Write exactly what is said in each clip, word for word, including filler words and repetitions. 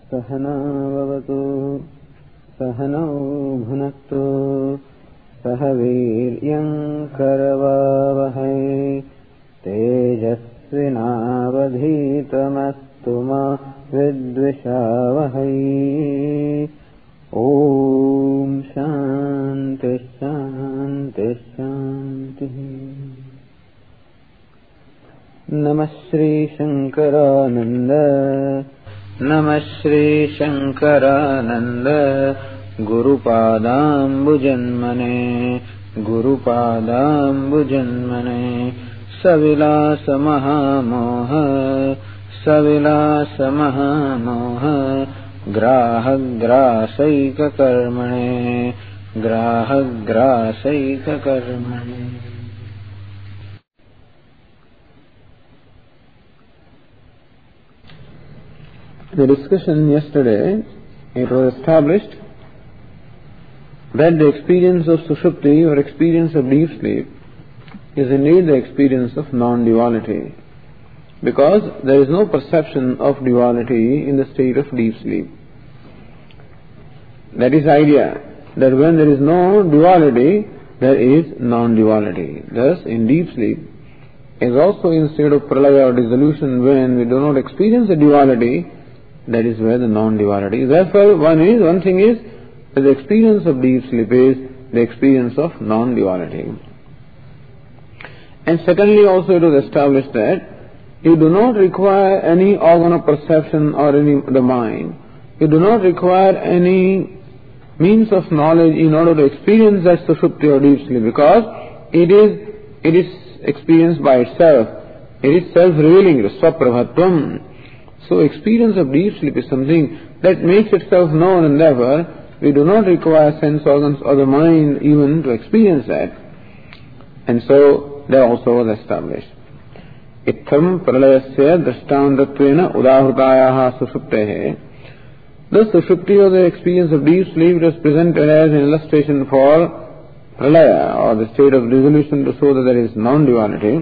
सहना भवतु सहनौ भुनक्तु सह वीर्यं करवावहै तेजस्विनावधीतमस्तु मा विद्विषावहै। ओम शांति शांति शांति। नमः श्री शंकरानंद नमः Shri Shankaranand गुरुपादाम्बुजन्मने गुरुपादाम्बुजन्मने सविलास महामोह सविलास महामोह ग्राहग्रासैककर्मणे ग्राहग्रासैककर्मणे। The discussion yesterday, it was established that the experience of Sushupti or experience of deep sleep is indeed the experience of non-duality, because there is no perception of duality in the state of deep sleep. That is the idea, that when there is no duality, there is non-duality. Thus, in deep sleep, is also in state of pralaya or dissolution, when we do not experience the duality, that is where the non-duality is. Therefore, one is, one thing is, that the experience of deep sleep is the experience of non-duality. And secondly, also it was established that you do not require any organ of perception or any the mind. You do not require any means of knowledge in order to experience that Sushupti or deep sleep, because it is it is experienced by itself. It is self-revealing, swaprabhatvam. So experience of deep sleep is something that makes itself known, and therefore we do not require sense organs or the mind even to experience that. And so that also was established. Itham pralayasya drishtantatvena udahrutayaha sushuptehe. The Sushupti or the experience of deep sleep was presented as an illustration for pralaya or the state of dissolution, to show that there is non-duality.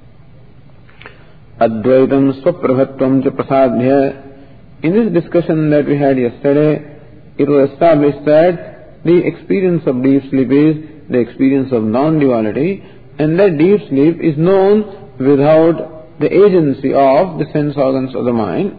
Advaitam swaprabhatvam cha prasadhya. In this discussion that we had yesterday, it was established that the experience of deep sleep is the experience of non-duality, and that deep sleep is known without the agency of the sense organs of the mind.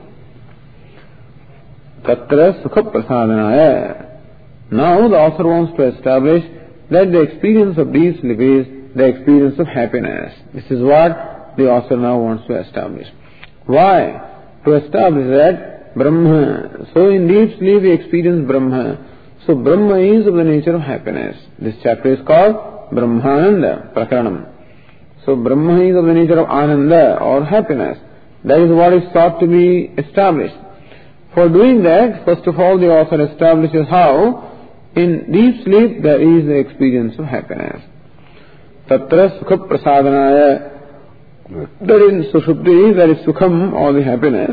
Tatra sukha prasadanaya. Now the author wants to establish that the experience of deep sleep is the experience of happiness. This is what the author now wants to establish. Why? To establish that Brahma. So in deep sleep we experience Brahma. So Brahma is of the nature of happiness. This chapter is called Brahmananda Prakaranam. So Brahma is of the nature of Ananda or happiness. That is what is sought to be established. For doing that, first of all the author establishes how in deep sleep there is the experience of happiness. Tatra sukha prasadanaya. There in Sushupti there is sukham or the happiness.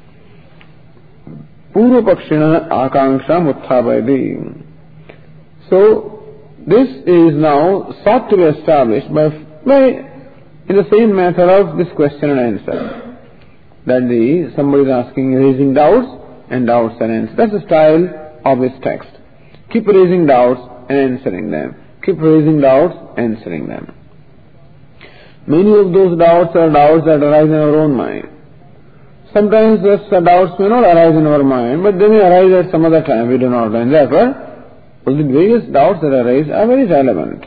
Purva pakshina akanksha mutthabayati. So this is now sought to be established by, by in the same method of this question and answer. That the somebody is asking, raising doubts and doubts and answers. That's the style of this text. Keep raising doubts and answering them. Keep raising doubts, answering them. Many of those doubts are doubts that arise in our own mind. Sometimes those doubts may not arise in our mind, but they may arise at some other time, we do not know. And therefore, the various doubts that arise are very relevant.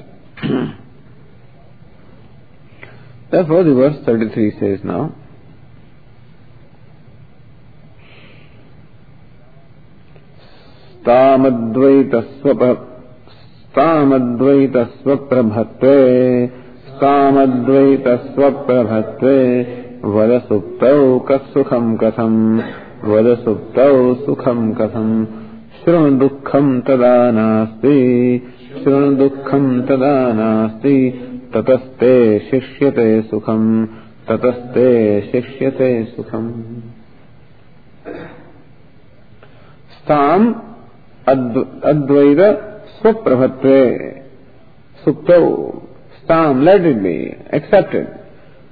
Therefore, the verse thirty-three says now, Stamadvaita swaprabhatve Stamadvaita swaprabhatve Vada suptau kasukham katham Vada suptau sukham katham Shrun dukkham tada nasti Shrun dukkham tada nasti Tataste shishyate sukham Tataste shishyate sukham. Stam advaita swaprabhatve suptau. Stam, let it be accepted.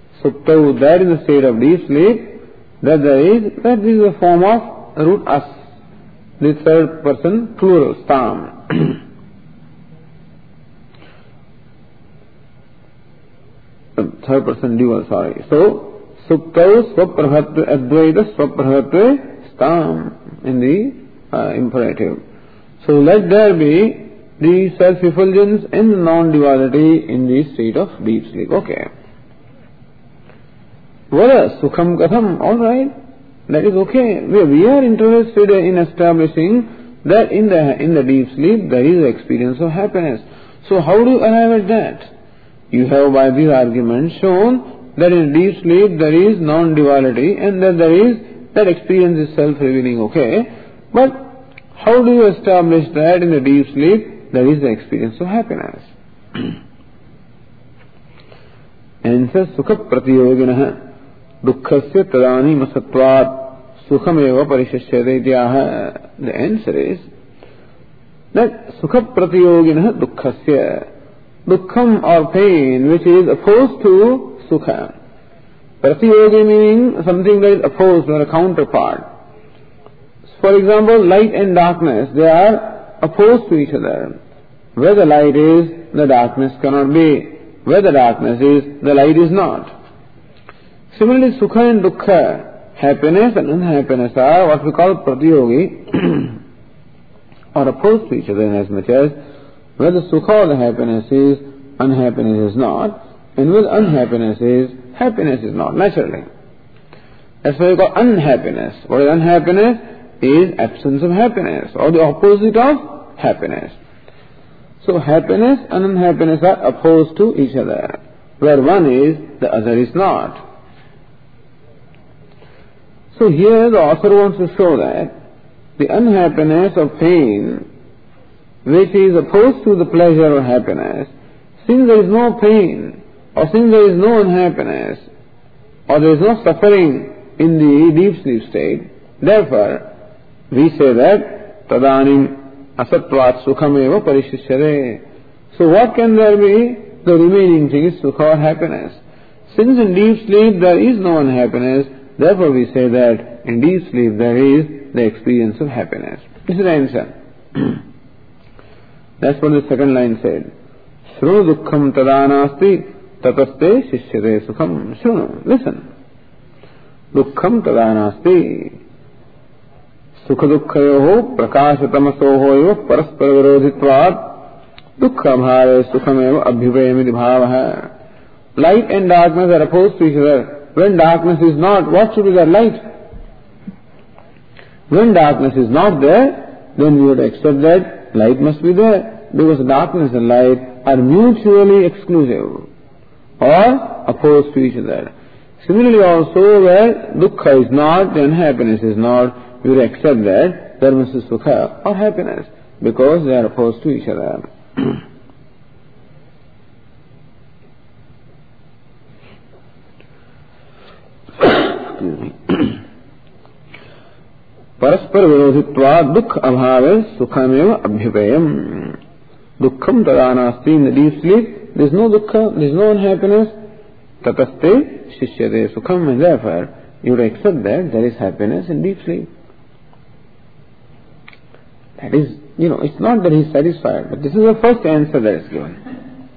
Suptau, that is the state of deep sleep, that there is, that is a form of root as, the third person plural, stam. Third person dual, sorry. So, suktau swaprabhatve advaita swaprabhatve stam in the uh, imperative. So let there be the self-effulgence and the non-duality in the state of deep sleep. Okay. Vada sukham katham, alright. That is okay. We, we are interested in establishing that in the in the deep sleep there is the experience of happiness. So how do you arrive at that? You have by these arguments shown that in deep sleep there is non-duality and that there is that experience is self-revealing, okay. But how do you establish that in the deep sleep there is the experience of happiness? Answer, sukha pratiyoginaha dukkhasya tadani masatvat sukhameva parishyashyate ityaha. The answer is that sukha pratiyoginaha dukkhasya, dukkham or pain which is opposed to sukha. Pratiyogi meaning something that is opposed or a counterpart. For example, light and darkness, they are opposed to each other. Where the light is, the darkness cannot be. Where the darkness is, the light is not. Similarly, sukha and dukkha, happiness and unhappiness are what we call pratiyogi, are opposed to each other in as much as where the sukha or the happiness is, unhappiness is not, and where unhappiness is, happiness is not, naturally. That's why we call unhappiness. What is unhappiness? Is absence of happiness, or the opposite of happiness. So happiness and unhappiness are opposed to each other. Where one is, the other is not. So here the author wants to show that the unhappiness of pain, which is opposed to the pleasure or happiness, since there is no pain, or since there is no unhappiness, or there is no suffering in the deep sleep state, therefore, we say that tadanim asatvat sukhameva parishyashyate. So what can there be? The remaining thing is sukha or happiness. Since in deep sleep there is no unhappiness, therefore we say that in deep sleep there is the experience of happiness. This is the answer. That's what the second line said. Shrunu dukkham tadanasti tataste shishyate sukham. Shrunu, listen. Dukkham tadanasti. Sukha dukkhayoho prakashatamassoho paraspara virodhitvat dukkha bhave sukhameva abhyupayamiti bhavaha. Light and darkness are opposed to each other. When darkness is not, what should be the light? When darkness is not there, then we would accept that light must be there, because darkness and light are mutually exclusive or opposed to each other. Similarly also, where dukkha is not, then happiness is not, we would accept that there must be sukha or happiness, because they are opposed to each other. Excuse me. Paraspara virodhitva dukh abhave sukhameva abhyupayam. Dukkham tadanasti. In the deep sleep, there is no dukkha, there is no unhappiness. Tataste shishyate sukham. And therefore, you would accept that there is happiness in deep sleep. That is, you know, it's not that he is satisfied, but this is the first answer that is given.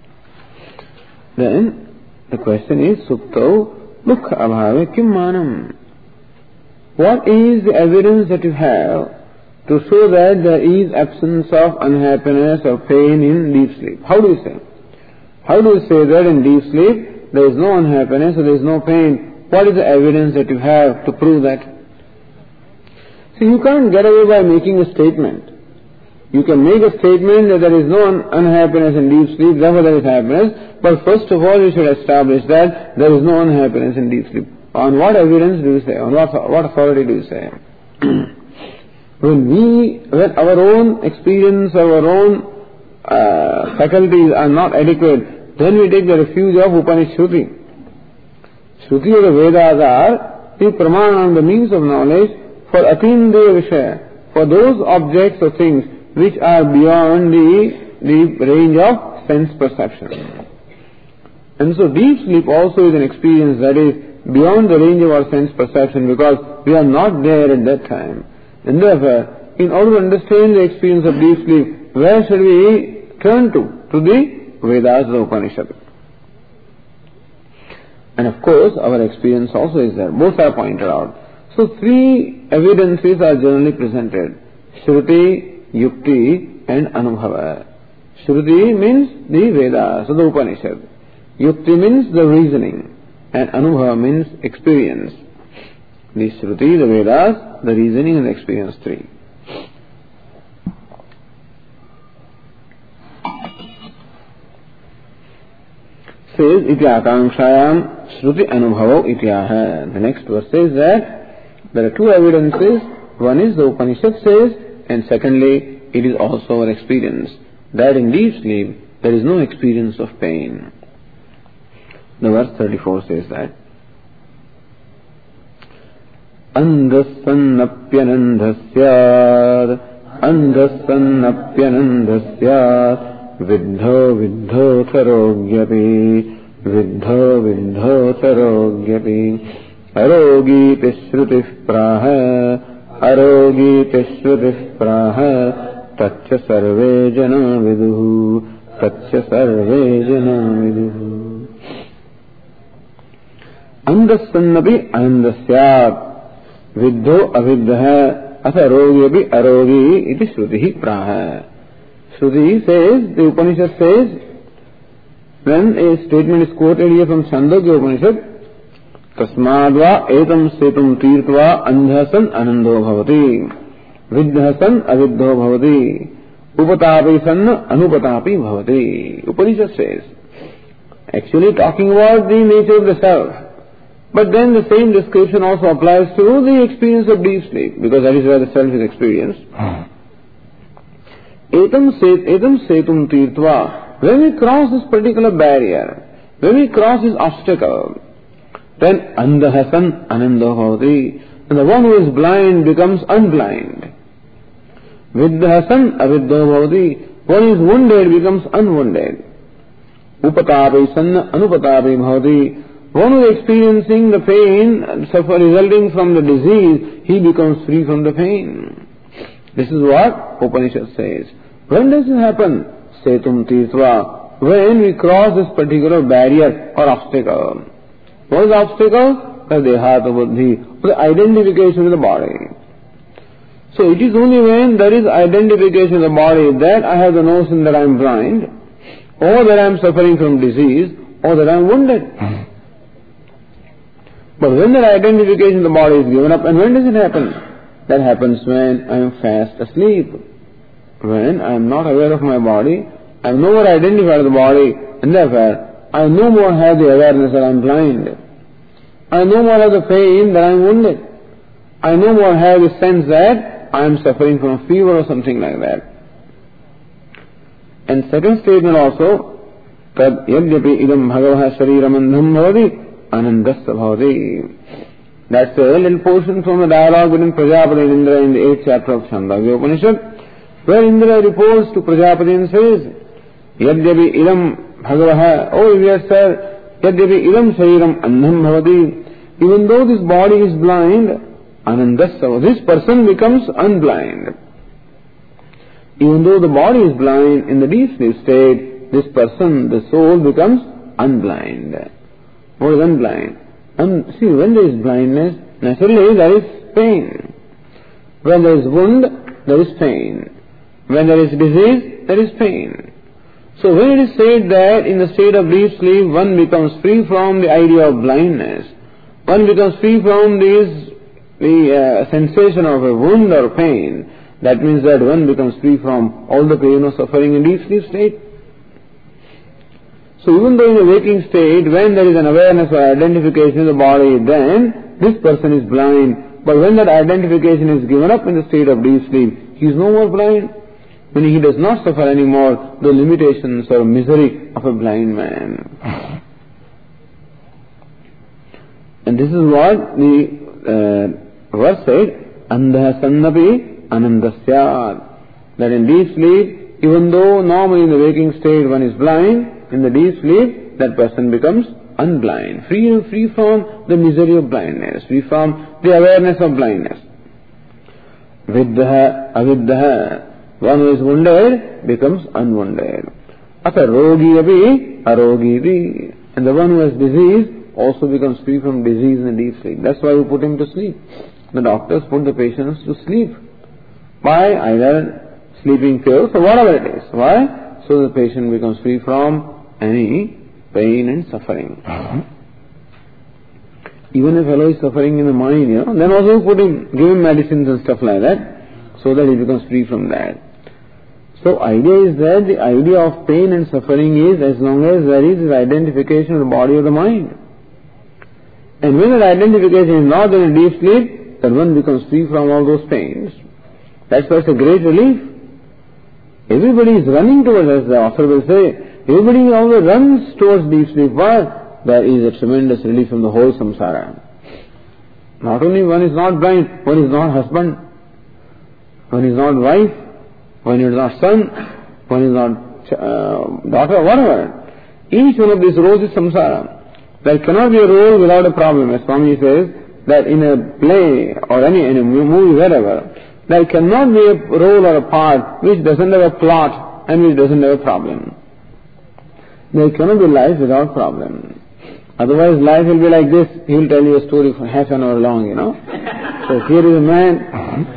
Then, the question is, suktau dukkha abhave kim manam? What is the evidence that you have to show that there is absence of unhappiness or pain in deep sleep? How do you say? How do you say that in deep sleep there is no unhappiness or there is no pain? What is the evidence that you have to prove that? See, you can't get away by making a statement. You can make a statement that there is no un- unhappiness in deep sleep, therefore there is happiness, but first of all you should establish that there is no unhappiness in deep sleep. On what evidence do you say? On what, what authority do you say? When we, when our own experience, our own uh, faculties are not adequate, then we take the refuge of Upanishad Shruti. Shruti or the Vedas are the pramana, the means of knowledge for atindriya vishaya, for those objects or things which are beyond the, the range of sense perception. And so deep sleep also is an experience that is beyond the range of our sense perception, because we are not there at that time. And therefore, in order to understand the experience of deep sleep, where should we turn to? To the Vedas, the Upanishad. And of course, our experience also is there. Both are pointed out. So three evidences are generally presented. Shruti, Yukti and Anubhava. Shruti means the Vedas, so the Upanishad. Yukti means the reasoning. And Anubhava means experience. The Shruti, the Vedas, the reasoning and the experience, three. Says, iti akanksayam Shruti Anubhavo ityaha. The next verse says that there are two evidences. One is the Upanishad says, and secondly, it is also our experience, that in deep sleep there is no experience of pain. The verse thirty-four says that Andhasannapyanandhasyad Andhasannapyanandhasyad Viddho viddho sarogyapi Viddho viddho sarogyapi Arogi tishrutif praha Arogi tishrutif praha Tatcha sarve jana viduhu Tatcha sarve jana viduhu. Andhasannapi anandasyat Viddho aviddha atha arogyapi arogi iti Shrutihi praha. Shruti says, the Upanishad says, when a statement is quoted here from Chandogya Upanishad, Tasmadva etam setum tirtva andhasan anando bhavati Viddhasan aviddho bhavati Upatapi sanna anupatapi bhavati. Upanishad says, actually talking about the nature of the self. But then the same description also applies to the experience of deep sleep, because that is where the self is experienced. Etam set, etam setum tirtva. When we cross this particular barrier, when we cross this obstacle, then andhasan anando bhavati. And the one who is blind becomes unblind. Viddhasan aviddho bhavati. One who is wounded becomes unwounded. Upatapi sanna anupatapi bhavati. One who is experiencing the pain suffer resulting from the disease, he becomes free from the pain. This is what Upanishad says. When does it happen? Setum tirtva. When we cross this particular barrier or obstacle. What is the obstacle? The dehata buddhi, the identification with the body. So it is only when there is identification with the body that I have the notion that I am blind, or that I am suffering from disease, or that I am wounded. But when that identification of the body is given up, and when does it happen? That happens when I am fast asleep. When I am not aware of my body, I am no more identified with the body, and therefore I no more have the awareness that I am blind. I no more have the pain that I am wounded. I no more have the sense that I am suffering from a fever or something like that. And second statement also, tad yadyapi idam bhagavah shariram andham bhavati anandasya bhavati. That's a little portion from the dialogue between Prajapati and Indra in the eighth chapter of Chandogya Upanishad, where Indra reports to Prajapati and says, yadyapi idam bhagavah, oh dear sir, yadyapi idam shariram andham bhavati. Even though this body is blind, anandasya, this person becomes unblind. Even though the body is blind, in the deep sleep state, this person, the soul, becomes unblind. What is unblind? And see, when there is blindness, naturally there is pain. When there is wound, there is pain. When there is disease, there is pain. So when it is said that in the state of deep sleep, one becomes free from the idea of blindness, one becomes free from this, the uh, sensation of a wound or pain, that means that one becomes free from all the pain or suffering in deep sleep state. So even though in a waking state, when there is an awareness or identification of the body, then this person is blind. But when that identification is given up in the state of deep sleep, he is no more blind. When he does not suffer anymore the limitations or misery of a blind man. And this is what the uh, verse said, Andha sannapi anandasyat. That in deep sleep, even though normally in the waking state one is blind, in the deep sleep that person becomes unblind, free, free from the misery of blindness, free from the awareness of blindness. Viddha, aviddha. One who is wounded becomes unwounded. Ata rogi api, arogi api. And the one who has disease also becomes free from disease in a deep sleep. That's why we put him to sleep. The doctors put the patients to sleep by either sleeping pills or whatever it is. Why? So the patient becomes free from any pain and suffering. Even if a fellow is suffering in the mind, you know, then also put him, give him medicines and stuff like that, so that he becomes free from that. So idea is that the idea of pain and suffering is as long as there is this identification of the body or the mind. And when that identification is not in a deep sleep, then one becomes free from all those pains. That's why it's a great relief. Everybody is running towards, as the author will say, everybody always runs towards deep sleep. Why? There is a tremendous relief from the whole samsara. Not only one is not blind, one is not husband, one is not wife, one is not son, one is not uh, daughter, whatever. Each one of these roles is samsara. There cannot be a role without a problem. As Swami says, that in a play or any in a movie, wherever, there cannot be a role or a part which doesn't have a plot and which doesn't have a problem. There cannot be life without problem. Otherwise life will be like this. He will tell you a story for half an hour long, you know. So here is a man,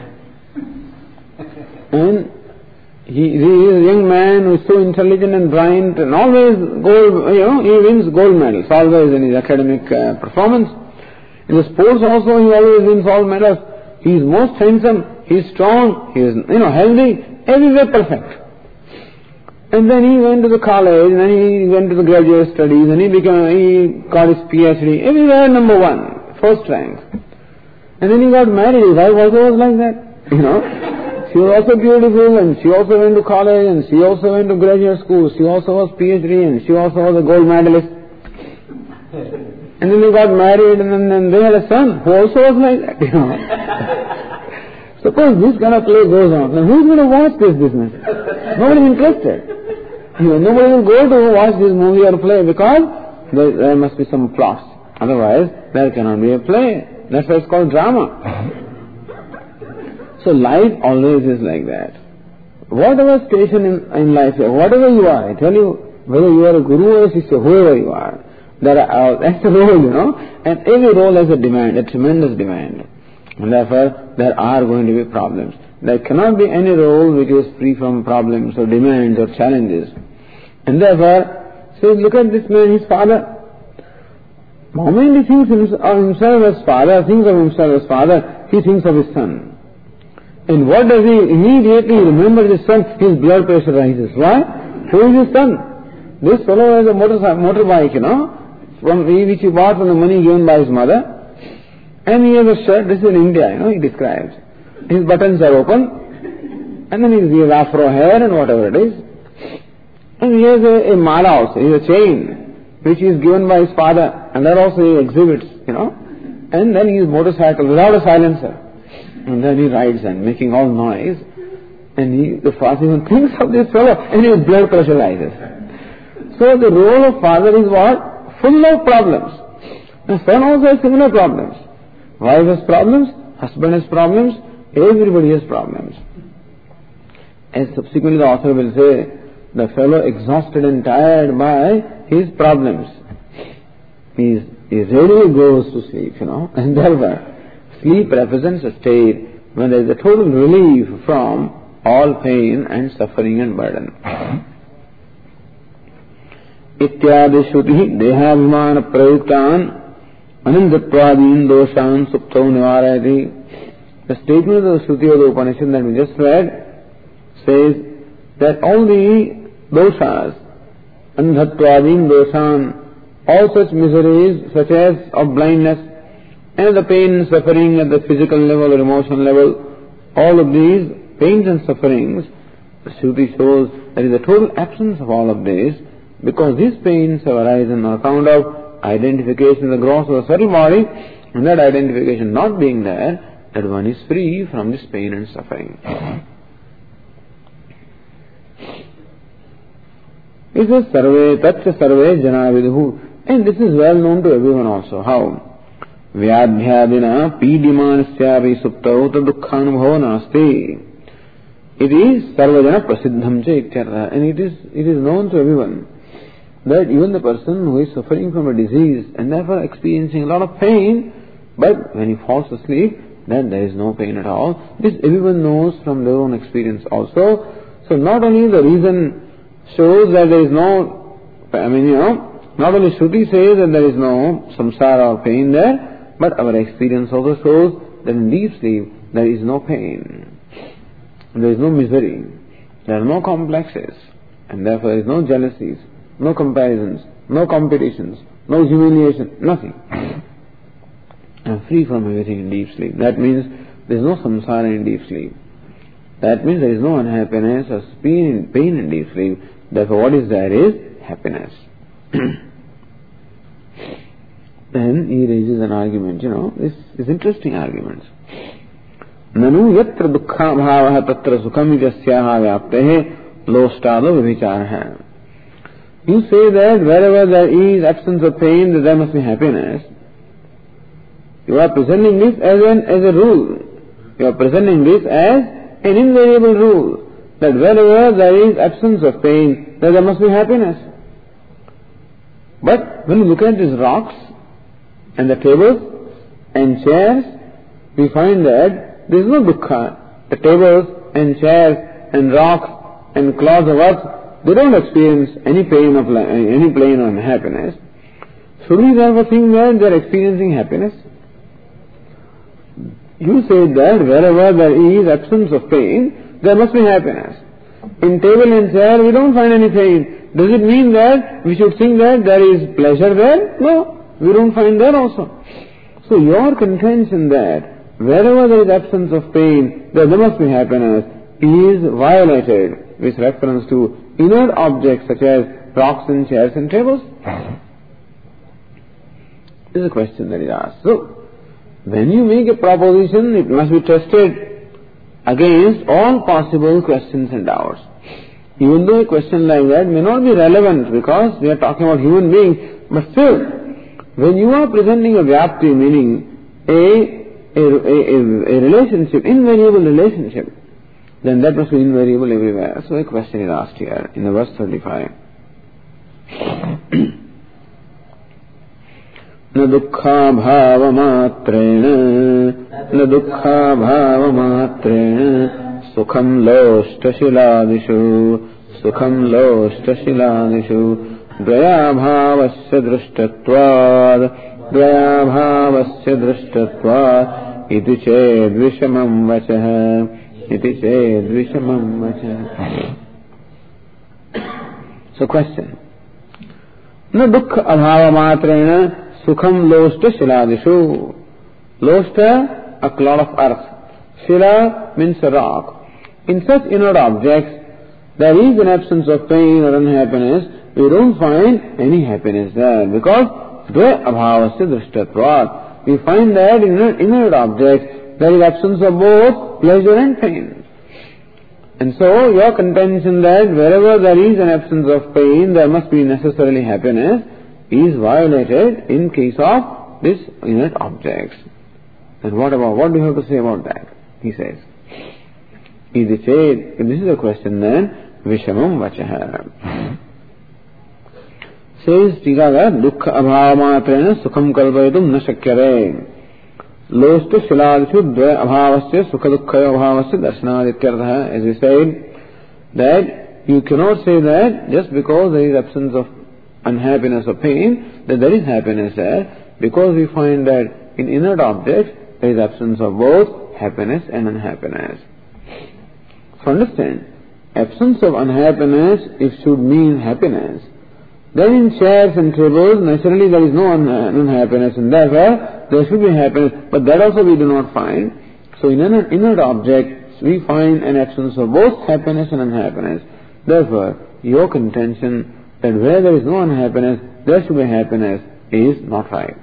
and he, he is a young man who is so intelligent and bright and always gold, you know, he wins gold medals always in his academic uh, performance. In the sports also he always wins all medals. He is most handsome, he is strong, he is, you know, healthy, everywhere perfect. And then he went to the college, and then he went to the graduate studies, and he became, he got his P H D, everywhere number one, first rank. And then he got married, his wife also was like that, you know. She was also beautiful, and she also went to college, and she also went to graduate school, she also was P H D, and she also was a gold medalist. And then they got married, and then, then they had a son who also was like that, you know. Suppose this kind of play goes on, then who's going to watch this business? Nobody is interested. You know, nobody will go to watch this movie or play because there, there must be some plots. Otherwise, there cannot be a play. That's why it's called drama. So life always is like that. Whatever station in, in life, whatever you are, I tell you, whether you are a guru or a sister, whoever you are, there are, uh, that's the role, you know, and every role has a demand, a tremendous demand. And therefore, there are going to be problems. There cannot be any role which is free from problems or demands or challenges. And therefore, say, look at this man, his father. The moment he thinks of himself as father, thinks of himself as father, he thinks of his son. And what does he immediately remember his son? His blood pressure rises. Why? Who is his son? This fellow has a motor, motorbike, you know, from which he bought from the money given by his mother. And he has a shirt, this is in India, you know, he describes. His buttons are open, and then he has afro hair and whatever it is. And he has a, a mala also, he has a chain, which is given by his father, and that also he exhibits, you know. And then his motorcycle without a silencer. And then he rides and making all noise. And he, the father even thinks of this fellow, and his blood pressure rises. So the role of father is what? Full of problems. The son also has similar problems. Wife has problems, husband has problems, everybody has problems. As subsequently the author will say, the fellow exhausted and tired by his problems, he, he readily goes to sleep, you know, and therefore sleep represents a state when there is a total relief from all pain and suffering and burden. Ityadi Shruti Dehabhimana Prayuktan Anandattvadin Doshan Suptau Nivarayati. The statement of the Shruti of the Upanishad that we just read says that all the doshas, Anandattvadin Doshan, all such miseries such as of blindness and the pain and suffering at the physical level or emotional level, all of these pains and sufferings, the Shruti shows there is a total absence of all of this because these pains have arisen on account of identification of the gross of the subtle body, and that identification not being there, that one is free from this pain and suffering. It says sarve tatcha sarve jana viduhu, and this is well known to everyone also. How? Vyadhyadina pidyamanasyavi suptau tadukkhanubhava nasti. It is sarvajana prasiddham cha ityartha. And it is, it is known to everyone that even the person who is suffering from a disease and therefore experiencing a lot of pain, but when he falls asleep, then there is no pain at all. This everyone knows from their own experience also. So not only the reason shows that there is no, I mean, you know, not only Shruti says that there is no samsara or pain there, but our experience also shows that in deep sleep there is no pain. There is no misery. There are no complexes. And therefore there is no jealousies, no comparisons, no competitions, no humiliation, nothing. I am free from everything in deep sleep. That means there is no samsara in deep sleep. That means there is no unhappiness or pain in deep sleep. Therefore what is there is happiness. Then he raises an argument, you know, this is interesting arguments. Nanu yatra dukkha bhavaha tatra sukham ityasyaha vyaptehe lostada vibhicharaha. You say that wherever there is absence of pain, that there must be happiness. You are presenting this as an as a rule. You are presenting this as an invariable rule, that wherever there is absence of pain, that there must be happiness. But when you look at these rocks and the tables and chairs, we find that there is no dukkha. The tables and chairs and rocks and clods of earth, they don't experience any pain of any pain or unhappiness. Should we therefore think that they are experiencing happiness? You say that wherever there is absence of pain, there must be happiness. In table and chair, we don't find any pain. Does it mean that we should think that there is pleasure there? No, we don't find that also. So your contention that wherever there is absence of pain, there must be happiness is violated with reference to inert objects such as rocks and chairs and tables. This is a question that is asked. So, when you make a proposition, it must be tested against all possible questions and doubts. Even though a question like that may not be relevant because we are talking about human beings, but still, when you are presenting a vyapti, meaning a, a, a, a relationship, invariable relationship, then that must be invariable everywhere. So a question is asked here in the verse thirty-five. न दुःखा भावमात्रेण न दुःखा भावमात्रेण सुखं लोष्टशिलादिषु सुखं लोष्टशिलादिषु द्वयाभावस्य दृष्टत्वाद् द्वयाभावस्य दृष्टत्वाद् इति चेद्विषमं वचः इति चेद्विषमं वचः. So question. न दुःख अभावमात्रेण Sukham loshta shiladishu. Loshta, a clod of earth. Shila means a rock. In such inert objects, there is an absence of pain or unhappiness. We don't find any happiness there because dve abhavasya drishtatvat. We find that in inert objects there is absence of both pleasure and pain. And so your contention that wherever there is an absence of pain, there must be necessarily happiness is violated in case of this inert objects. And what about, what do you have to say about that? He says, if this is a question, then vishamam vachaha. Says Tigara, dukkha abhavamatreena sukham kalpayitum na shakyare. Loshta shiladishu dve abhavasya sukha dukkha abhavasya darshanad ityartha. As we said, that you cannot say that just because there is absence of unhappiness or pain, that there is happiness there, because we find that in inert objects there is absence of both happiness and unhappiness. So understand, absence of unhappiness, it should mean happiness. Then in chairs and tables, naturally there is no un- unhappiness, and therefore there should be happiness, but that also we do not find. So in an inert object, we find an absence of both happiness and unhappiness. Therefore, your contention that where there is no unhappiness, there should be happiness is not right.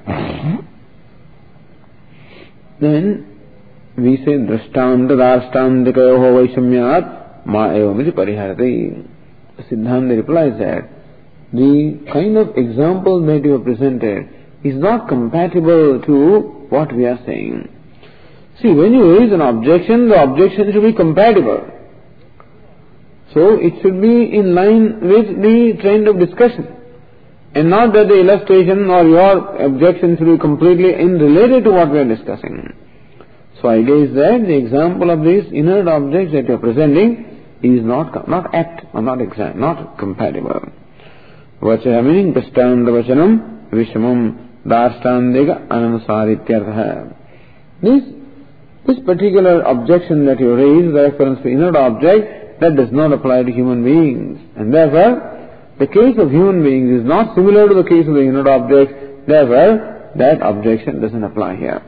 Then we say drashtanta darshtantika vaishamyat ma evamiti pariharati. Siddhanta replies that the kind of example that you have presented is not compatible to what we are saying. See, when you raise an objection, the objection should be compatible. So it should be in line with the trend of discussion, and not that the illustration or your objection should be completely unrelated to what we are discussing. So idea is that the example of these inert objects that you are presenting is not not apt or not exact, not compatible. Vacha meaning prastanda vachanam vishamam darstandega ananusarityartha. This this particular objection that you raise, the reference to inert object, that does not apply to human beings, and therefore the case of human beings is not similar to the case of the inert object. Therefore, that objection doesn't apply here.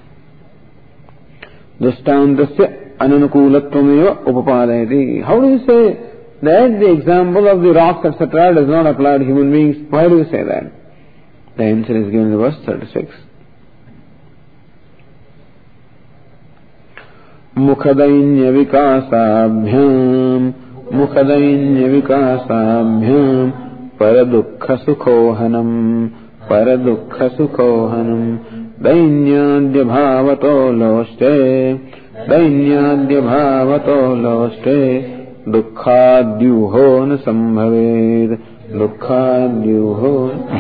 Drashtandasya ananukulattvameva upapadayati. How do you say that the example of the rocks, et cetera, does not apply to human beings? Why do you say that? The answer is given in verse thirty-six. Mukhadainya vikasabhyam Mukhadainya vikasabhyam Paradukha sukhohanam Paradukha sukhohanam Dainyadya bhavato loste Dainyadya bhavato loste Dukhadyuho na sambhaved Dukhadyuho.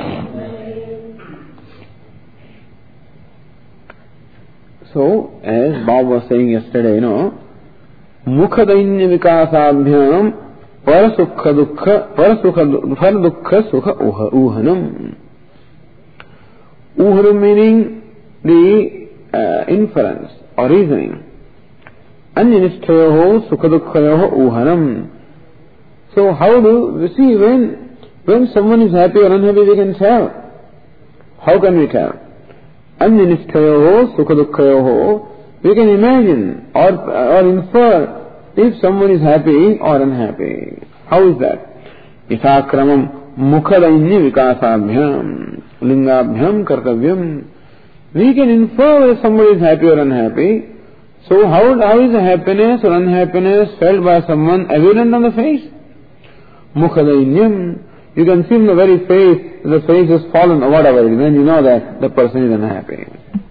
So, as Bob was saying yesterday, you know, Mukhadainya vikasabhyam Parasukha dukha Paradukha sukha uhanam. Uhanam meaning the uh, inference or reasoning. Anyanishtayoho sukhadukhayoho uhanam. So how do you see when when someone is happy or unhappy, we can tell? How can we tell? Anyanishtayoho sukhadukhayoho. We can imagine or or infer if someone is happy or unhappy. How is that? Isakramam mukhadainya vikasabhyam lingabhyam kartavyam. We can infer whether somebody is happy or unhappy. So how, how is the happiness or unhappiness felt by someone evident on the face? Mukhadainyam. You can see in the very face, the face is fallen or whatever it is, then you know that the person is unhappy.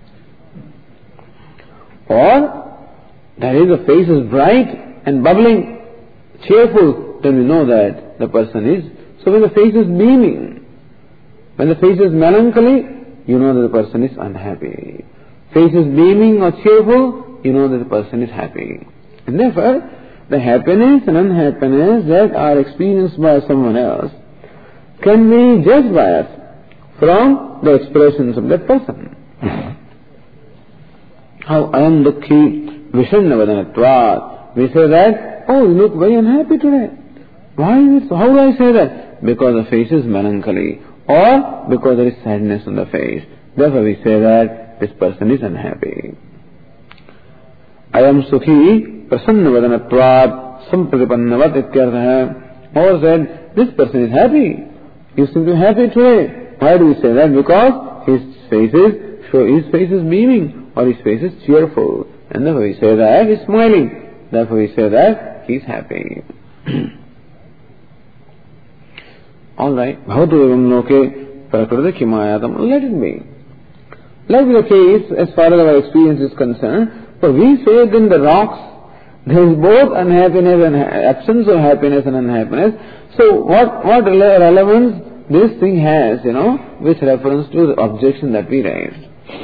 Or, that is, the face is bright and bubbling, cheerful, then we know that the person is. So when the face is beaming, when the face is melancholy, you know that the person is unhappy. Face is beaming or cheerful, you know that the person is happy. And therefore, the happiness and unhappiness that are experienced by someone else can be judged by us from the expressions of that person. How ayam dukhi vishannavanatvat. We say that, oh, you look very unhappy today. Why is it so? How do I say that? Because the face is melancholy, or because there is sadness on the face. Therefore we say that this person is unhappy. Ayam sukhi prasannavanatvat sampratipannavat ityartha. Or said, this person is happy. He seems to be happy today. Why do we say that? Because his face is, so his face is beaming, or his face is cheerful. And therefore we say that he is smiling. Therefore we say that he is happy. Alright. Bhavatu evam loke prakriti kimayatam. Let it be. Like the case, as far as our experience is concerned, for we say that in the rocks, there is both unhappiness and absence of happiness and unhappiness. So what, what relevance this thing has, you know, with reference to the objection that we raised.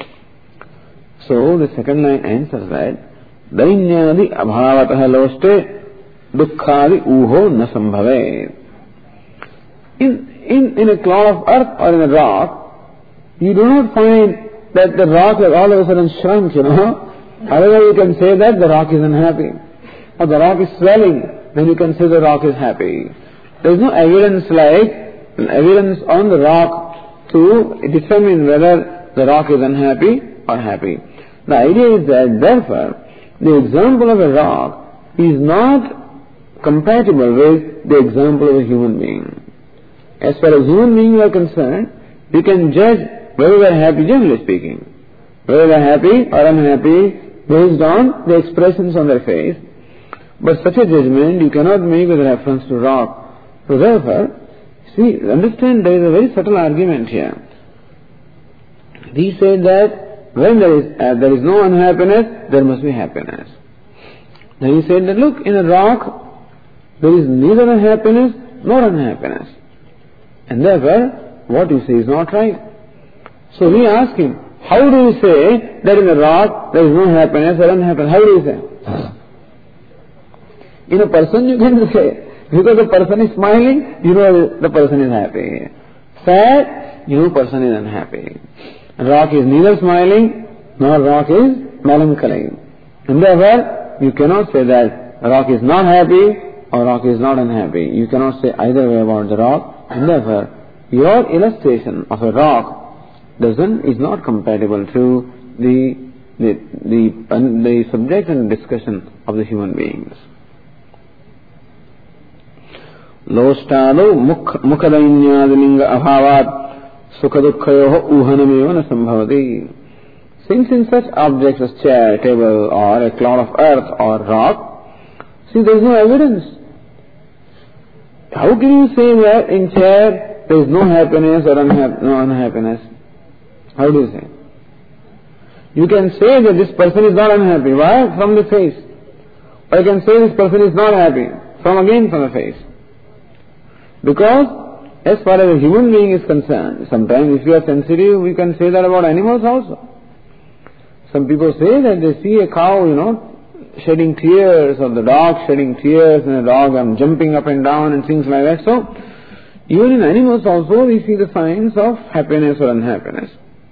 So the second line answers that, Dainyadi abhavataha loste dukkhadi uho na sambhave. In, in, in a clod of earth or in a rock, you do not find that the rock has all of a sudden shrunk, you know. However, you can say that the rock is unhappy. Or the rock is swelling, then you can say the rock is happy. There is no evidence like, evidence on the rock to determine whether the rock is unhappy or happy. The idea is that, therefore, the example of a rock is not compatible with the example of a human being. As far as human beings are concerned, we can judge whether they are happy, generally speaking. Whether they are happy or unhappy based on the expressions on their face. But such a judgment you cannot make with reference to rock. So therefore, see, understand there is a very subtle argument here. We say that when there is, uh, there is no unhappiness, there must be happiness. Then he said that look, in a rock, there is neither happiness nor unhappiness. And therefore, what you say is not right. So we ask him, how do you say that in a rock there is no happiness or unhappiness? How do you say? In a person you can say, because the person is smiling, you know the person is happy. Sad, you know the person is unhappy. Rock is neither smiling nor rock is melancholy. And therefore, you cannot say that rock is not happy or rock is not unhappy. You cannot say either way about the rock. And therefore, your illustration of a rock doesn't is not compatible to the the the, the subject and discussion of the human beings. Lostado mukhadainyadilinga abhavat sukadukhayoho uhanameva na sambhavati. Since in such objects as chair, table, or a clod of earth or rock, see, there is no evidence. How can you say that in chair there is no happiness or unha- no unhappiness? How do you say? You can say that this person is not unhappy. Why? From the face. Or you can say this person is not happy. From again from the face. Because as far as a human being is concerned, sometimes if you are sensitive, we can say that about animals also. Some people say that they see a cow, you know, shedding tears, or the dog shedding tears, and the dog um, jumping up and down and things like that. So, even in animals also we see the signs of happiness or unhappiness.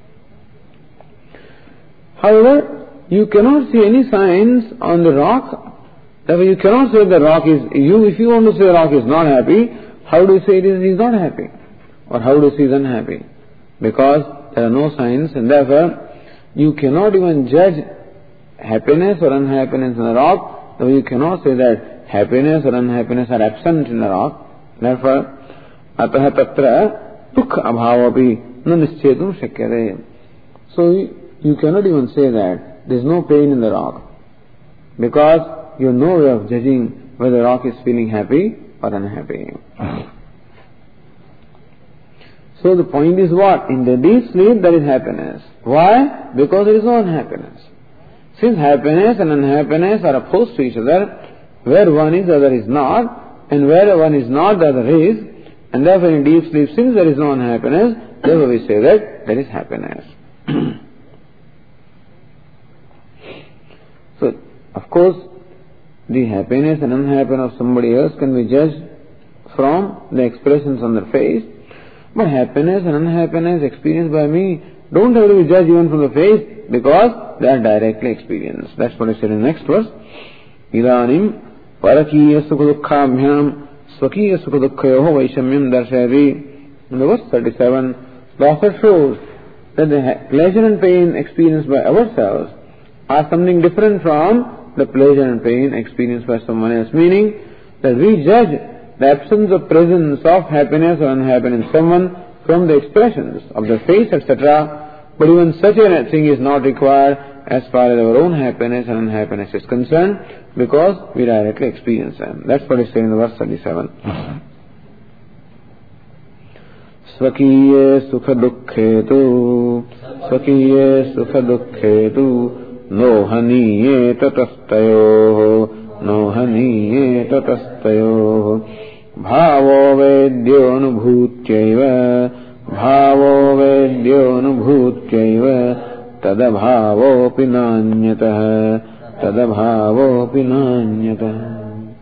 However, you cannot see any signs on the rock. Therefore, you cannot say the rock is, you, if you want to say the rock is not happy, how do you say it is, he is not happy? Or how do you say he is unhappy? Because there are no signs, and therefore, you cannot even judge happiness or unhappiness in a rock, though you cannot say that happiness or unhappiness are absent in a rock. Therefore, ataha tatra dukha abhavapi na nischedum shakyate. So you, you cannot even say that there is no pain in the rock, because you have no way of judging whether the rock is feeling happy or unhappy. So the point is what? In the deep sleep there is happiness. Why? Because there is no unhappiness. Since happiness and unhappiness are opposed to each other, where one is the other is not, and where one is not the other is, and therefore in deep sleep, since there is no unhappiness, therefore we say that there is happiness. So, of course, the happiness and unhappiness of somebody else can be judged from the expressions on their face, but happiness and unhappiness experienced by me don't have to be judged even from the face, because they are directly experienced. That's what I said in the next verse. Idanim parakiya sukha-dukkhabhyam swakiya sukha-dukkhayoho vaishamyam darshayati. In the verse thirty-seven, the author shows that the pleasure and pain experienced by ourselves are something different from the pleasure and pain experienced by someone else. Meaning that we judge the absence of presence of happiness or unhappiness in someone from the expressions of the face, et cetera. But even such a thing is not required as far as our own happiness and unhappiness is concerned, because we directly experience them. That's what is said in the verse thirty-seven. Swakiye sukha dukkhetu swakiye sukha dukkhetu nohaniye tatastayoho nohaniye tatastayoho bhavo vedyoनुभूत्यैव bhavo vedyoनुभूत्यैव tadabhavopi nanyatah tadabhavopi nanyatah.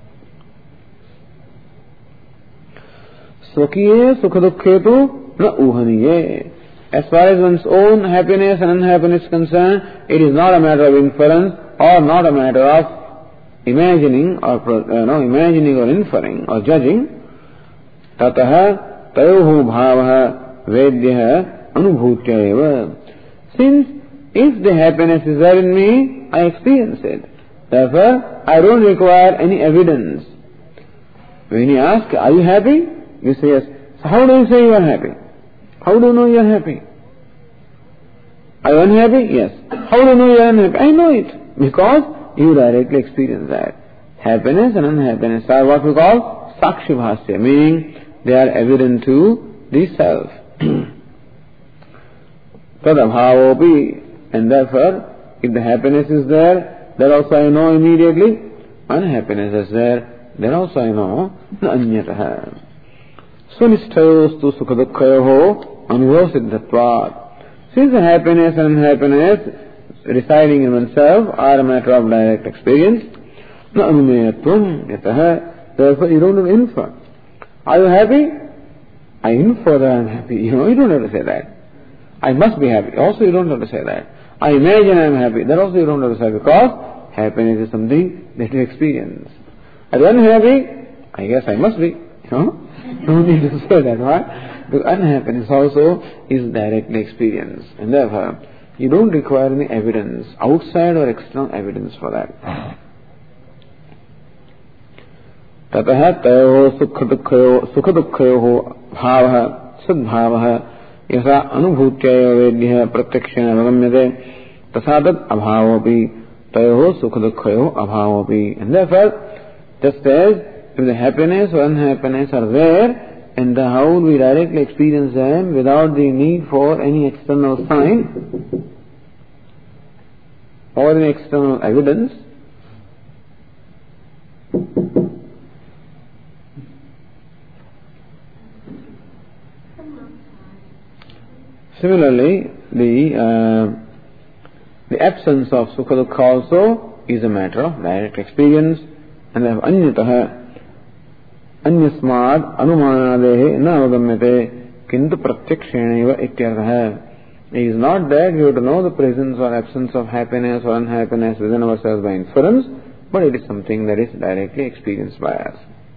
Swakiye sukha-dukkhetu na uhaniye. As far as one's own happiness and unhappiness is concerned, it is not a matter of inference or not a matter of imagining or uh, no, imagining or inferring or judging. Tataha tayohu bhavaha vedyaha anubhutyaiva. Since if the happiness is there in me, I experience it. Therefore, I don't require any evidence. When you ask, are you happy? You say yes. So how do you say you are happy? How do you know you are happy? Are you unhappy? Yes. How do you know you are unhappy? I know it. Because you directly experience that. Happiness and unhappiness are what we call sakshi bhasya, meaning they are evident to the self. Tadabhavopi And therefore, if the happiness is there, then also I know immediately. Unhappiness is there, then also I know. Na anyataha. Sunishtayostu sukhadukhayoho anubhava siddhatvat. Since the happiness and unhappiness residing in oneself are a matter of direct experience, na anumeyatvam yataha. Therefore you don't have to infer. Are you happy? I infer that I am happy. You know, you don't have to say that. I must be happy. Also you don't have to say that. I imagine I am happy. That also you don't have to say, because happiness is something that you experience. Are you unhappy? I guess I must be. You know? No need to say that, right? Because unhappiness also is directly experienced. And therefore, you don't require any evidence, outside or external evidence for that. Tataha tayoho sukha dukkhayoho bhavaha sadbhavaha yasa anubhutyaya vedya pratyakshena avagamyate tasadat abhavopi tayoho sukha dukkhayoho abhavopi. And therefore, just as if the happiness or unhappiness are there, and the how we directly experience them without the need for any external sign or any external evidence, similarly, the uh, the absence of sukha dukkha also is a matter of direct experience, and therefore anyataha anyasmad anumanadehe na avagamyate kintu pratyakshena ityartha. It is not that we have to know the presence or absence of happiness or unhappiness within ourselves by inference, but it is something that is directly experienced by us.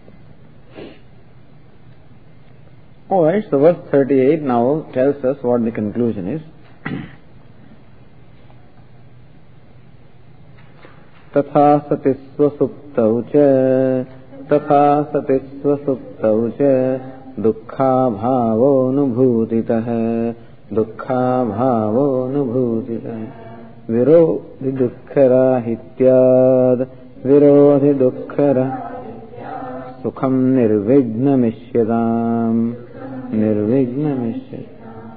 Alright, so verse thirty-eight now tells us what the conclusion is. Tatha sati swasuptau cha tatha sati swasuptau cha dukkha bhavo nubhutitah dukkha bhavo nubhutitah virodhi dukkharahityad virodhi dukkhara sukham nirvigna mishyadam nirvigna mishyadam.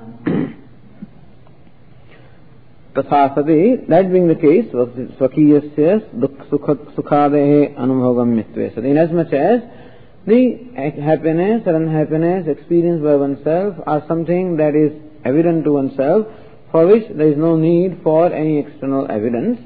Tasasati, that being the case, swakiyasya sukhadehe anubhavagamyatve. Inasmuch as the happiness or unhappiness experienced by oneself are something that is evident to oneself, for which there is no need for any external evidence.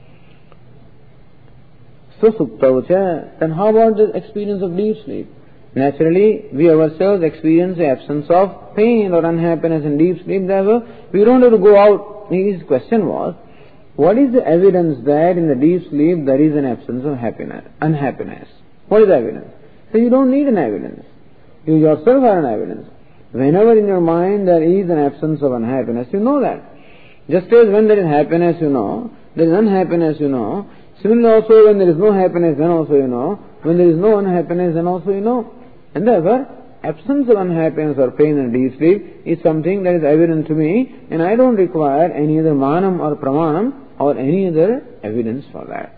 So suptaucha, then how about the experience of deep sleep? Naturally, we ourselves experience the absence of pain or unhappiness in deep sleep, therefore we don't have to go out. His question was, what is the evidence that in the deep sleep there is an absence of happiness, unhappiness? What is the evidence? So you don't need an evidence. You yourself are an evidence. Whenever in your mind there is an absence of unhappiness, you know that. Just as when there is happiness, you know, there is unhappiness, you know. Similarly also when there is no happiness, then also you know. When there is no unhappiness, then also you know. And therefore, absence of unhappiness or pain in deep sleep is something that is evident to me, and I don't require any other manam or pramanam or any other evidence for that.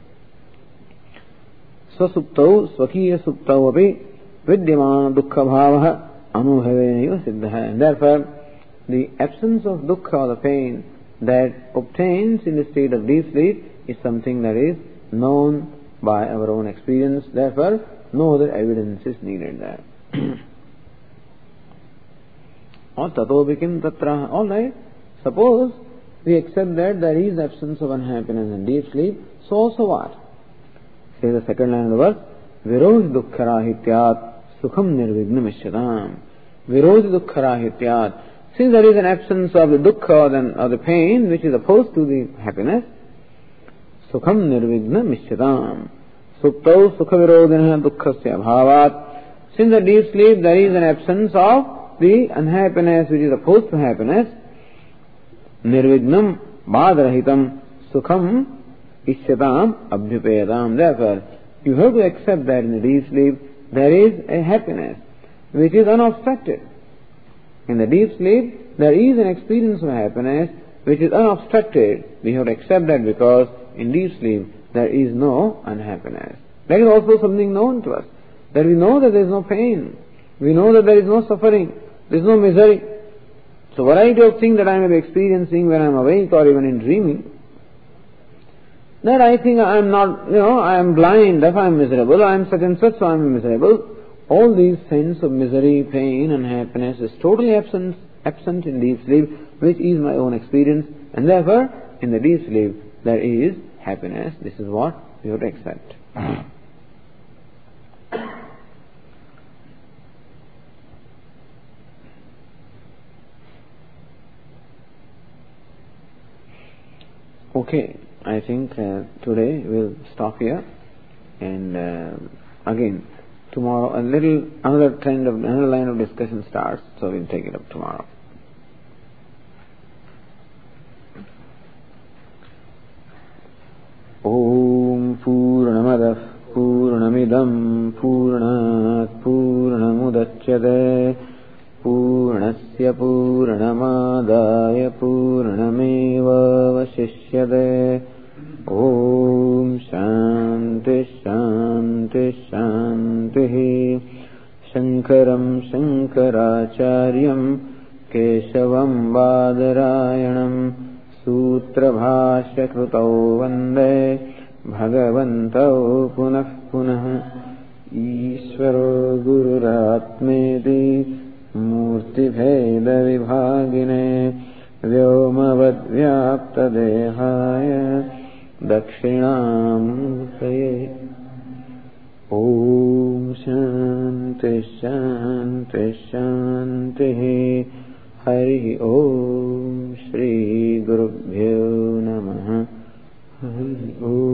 Swasuptau swakiya suptau api vidyamana dukkha bhavaha anubhavenaiva siddhaha. And therefore, the absence of dukkha or the pain that obtains in the state of deep sleep is something that is known by our own experience. Therefore, no other evidence is needed there. Or tato bikim tatra. All right. Suppose we accept that there is absence of unhappiness in deep sleep. So so what? Say the second line of the verse. Virodhi dukkharahityat sukham nirvigna mishyadam. Virodhi dukkharahityat. Since there is an absence of the dukkha or the pain which is opposed to the happiness, sukham nirvigna mishyadam. Suptau sukha virodhina dukkhasya bhavat. Since the deep sleep there is an absence of the unhappiness which is opposed to happiness, nirvignam bhadarahitam sukham ishyatam abhyupayadam. Therefore, you have to accept that in the deep sleep there is a happiness which is unobstructed. In the deep sleep there is an experience of happiness which is unobstructed. We have to accept that because in deep sleep there is no unhappiness. That is also something known to us. That we know that there is no pain. We know that there is no suffering. There is no misery. So variety of things that I may be experiencing when I am awake or even in dreaming, that I think I am not, you know, I am blind, if I am miserable, I am such and such, so I am miserable. All these sense of misery, pain and happiness is totally absent, absent in deep sleep, which is my own experience, and therefore in the deep sleep there is happiness. This is what we have to accept. Okay, I think uh, today we'll stop here, and uh, again tomorrow a little another trend of another line of discussion starts, so we'll take it up tomorrow. Om Purnamadah Purnamidam Purnat Purnamudachyate Purnasya Purnamadaya Purnameva Vasishyate. Om Shanti Shanti Shanti. Shankaram Shankaracharyam Keshavam Badarayanam Sutra Bhashya Krutau Vande Bhagavantau Punah Punah. Ishvaro Gururatmeti Murti Bheda Vibhagine Vyomavad Vyapta Dehaya Dakshinamurtaye. Om Shanti Shanti Shanti. Hari Om Shri Gurubhyo Namaha. Hari Om.